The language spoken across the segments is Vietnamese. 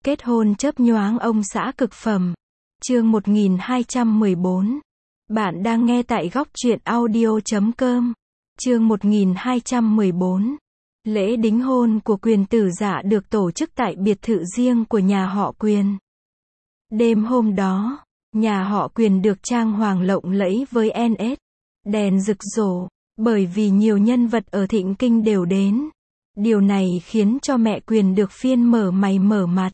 Kết hôn chớp nhoáng ông xã cực phẩm. Chương 1214. Bạn đang nghe tại góc truyện audio.com. Chương 1214. Lễ đính hôn của Quyền tử Dạ được tổ chức tại biệt thự riêng của nhà họ Quyền. Đêm hôm đó, nhà họ Quyền được trang hoàng lộng lẫy với NS, đèn rực rỡ, bởi vì nhiều nhân vật ở Thịnh Kinh đều đến. Điều này khiến cho mẹ Quyền được phiên mở mày mở mặt.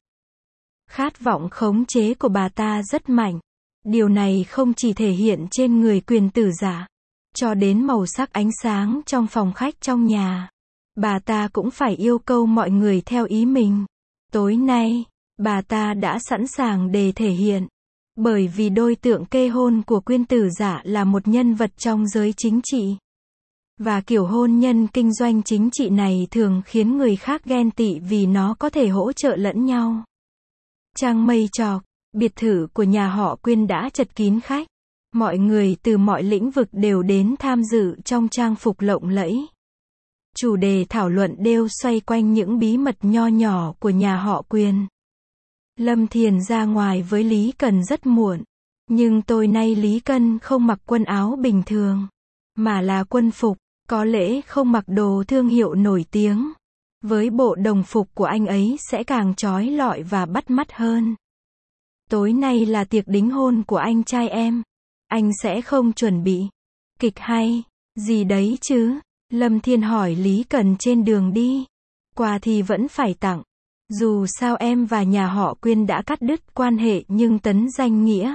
Khát vọng khống chế của bà ta rất mạnh. Điều này không chỉ thể hiện trên người Quyền tử Dạ, cho đến màu sắc ánh sáng trong phòng khách trong nhà. Bà ta cũng phải yêu cầu mọi người theo ý mình. Tối nay, bà ta đã sẵn sàng để thể hiện. Bởi vì đối tượng kết hôn của Quyền tử Dạ là một nhân vật trong giới chính trị. Và kiểu hôn nhân kinh doanh chính trị này thường khiến người khác ghen tị vì nó có thể hỗ trợ lẫn nhau. Trăng mây trọc, biệt thự của nhà họ Quyền đã chật kín khách. Mọi người từ mọi lĩnh vực đều đến tham dự trong trang phục lộng lẫy. Chủ đề thảo luận đều xoay quanh những bí mật nho nhỏ của nhà họ Quyền. Lâm Thiền ra ngoài với Lý Cần rất muộn. Nhưng tối nay Lý Cần không mặc quần áo bình thường, mà là quân phục, có lẽ không mặc đồ thương hiệu nổi tiếng. Với bộ đồng phục của anh ấy sẽ càng chói lọi và bắt mắt hơn. Tối nay là tiệc đính hôn của anh trai em. Anh sẽ không chuẩn bị kịch hay gì đấy chứ? Lâm Thiên hỏi Lý Cần trên đường đi. Quà thì vẫn phải tặng. Dù sao em và nhà họ Quyền đã cắt đứt quan hệ nhưng tấn danh nghĩa.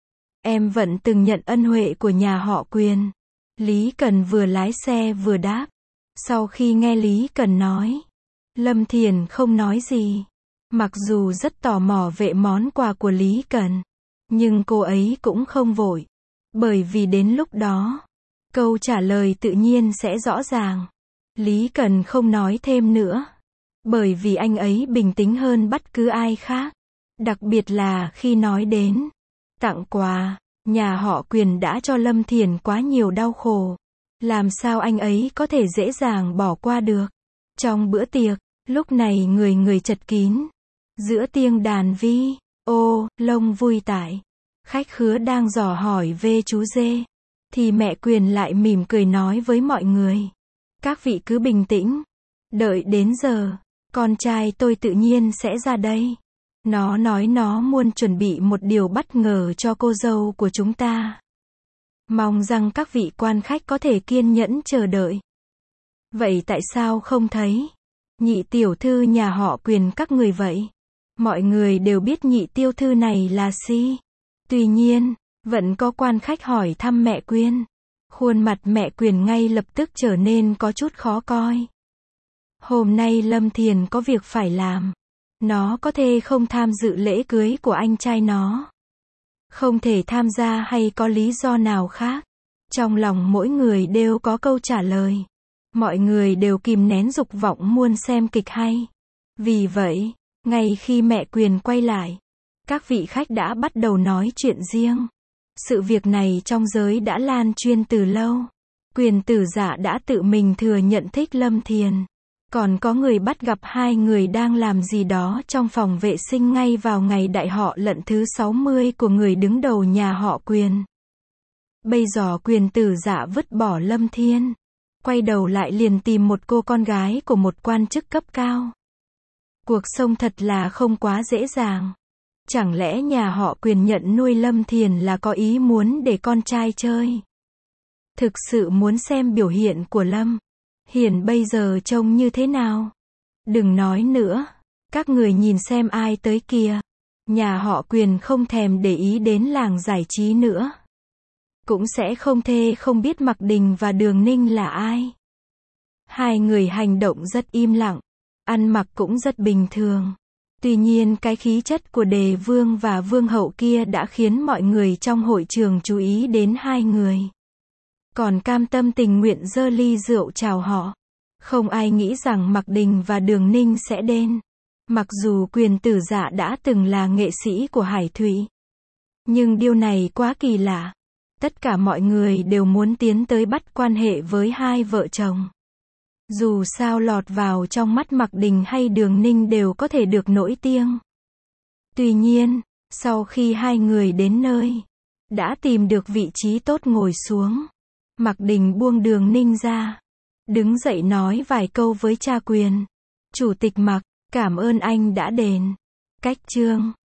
Em vẫn từng nhận ân huệ của nhà họ Quyền. Lý Cần vừa lái xe vừa đáp. Sau khi nghe Lý Cần nói, Lâm Thiền không nói gì. Mặc dù rất tò mò về món quà của Lý Cần, nhưng cô ấy cũng không vội. Bởi vì đến lúc đó, câu trả lời tự nhiên sẽ rõ ràng. Lý Cần không nói thêm nữa. Bởi vì anh ấy bình tĩnh hơn bất cứ ai khác. Đặc biệt là khi nói đến tặng quà, nhà họ Quyền đã cho Lâm Thiền quá nhiều đau khổ. Làm sao anh ấy có thể dễ dàng bỏ qua được? Trong bữa tiệc, lúc này người người chật kín. Giữa tiếng đàn vi, ô, lông vui tải. Khách khứa đang dò hỏi về chú dê. Thì mẹ Quyền lại mỉm cười nói với mọi người. Các vị cứ bình tĩnh. Đợi đến giờ, con trai tôi tự nhiên sẽ ra đây. Nó nói nó muốn chuẩn bị một điều bất ngờ cho cô dâu của chúng ta. Mong rằng các vị quan khách có thể kiên nhẫn chờ đợi. Vậy tại sao không thấy nhị tiểu thư nhà họ Quyền các người vậy? Mọi người đều biết nhị tiểu thư này là si. Tuy nhiên, vẫn có quan khách hỏi thăm mẹ Quyền. Khuôn mặt mẹ Quyền ngay lập tức trở nên có chút khó coi. Hôm nay Lâm Thiền có việc phải làm. Nó có thể không tham dự lễ cưới của anh trai nó. Không thể tham gia hay có lý do nào khác. Trong lòng mỗi người đều có câu trả lời. Mọi người đều kìm nén dục vọng muốn xem kịch hay. Vì vậy, ngay khi mẹ Quyền quay lại, các vị khách đã bắt đầu nói chuyện riêng. Sự việc này trong giới đã lan truyền từ lâu. Quyền tử Dạ đã tự mình thừa nhận thích Lâm Thiền. Còn có người bắt gặp hai người đang làm gì đó trong phòng vệ sinh ngay vào ngày đại họ lận thứ 60 của người đứng đầu nhà họ Quyền. Bây giờ Quyền tử Dạ vứt bỏ Lâm Thiền, quay đầu lại liền tìm một cô con gái của một quan chức cấp cao. Cuộc sống thật là không quá dễ dàng. Chẳng lẽ nhà họ Quyền nhận nuôi Lâm Thiền là có ý muốn để con trai chơi? Thực sự muốn xem biểu hiện của Lâm Hiền bây giờ trông như thế nào? Đừng nói nữa. Các người nhìn xem ai tới kìa. Nhà họ Quyền không thèm để ý đến làng giải trí nữa. Cũng sẽ không thể không biết Mạc Đình và Đường Ninh là ai. Hai người hành động rất im lặng. Ăn mặc cũng rất bình thường. Tuy nhiên cái khí chất của đề vương và vương hậu kia đã khiến mọi người trong hội trường chú ý đến hai người. Còn cam tâm tình nguyện giơ ly rượu chào họ. Không ai nghĩ rằng Mạc Đình và Đường Ninh sẽ đến. Mặc dù Quyền tử Dạ đã từng là nghệ sĩ của Hải Thụy. Nhưng điều này quá kỳ lạ. Tất cả mọi người đều muốn tiến tới bắt quan hệ với hai vợ chồng. Dù sao lọt vào trong mắt Mạc Đình hay Đường Ninh đều có thể được nổi tiếng. Tuy nhiên, sau khi hai người đến nơi, đã tìm được vị trí tốt ngồi xuống, Mạc Đình buông Đường Ninh ra, đứng dậy nói vài câu với cha Quyền. Chủ tịch Mạc, cảm ơn anh đã đền. Cách chương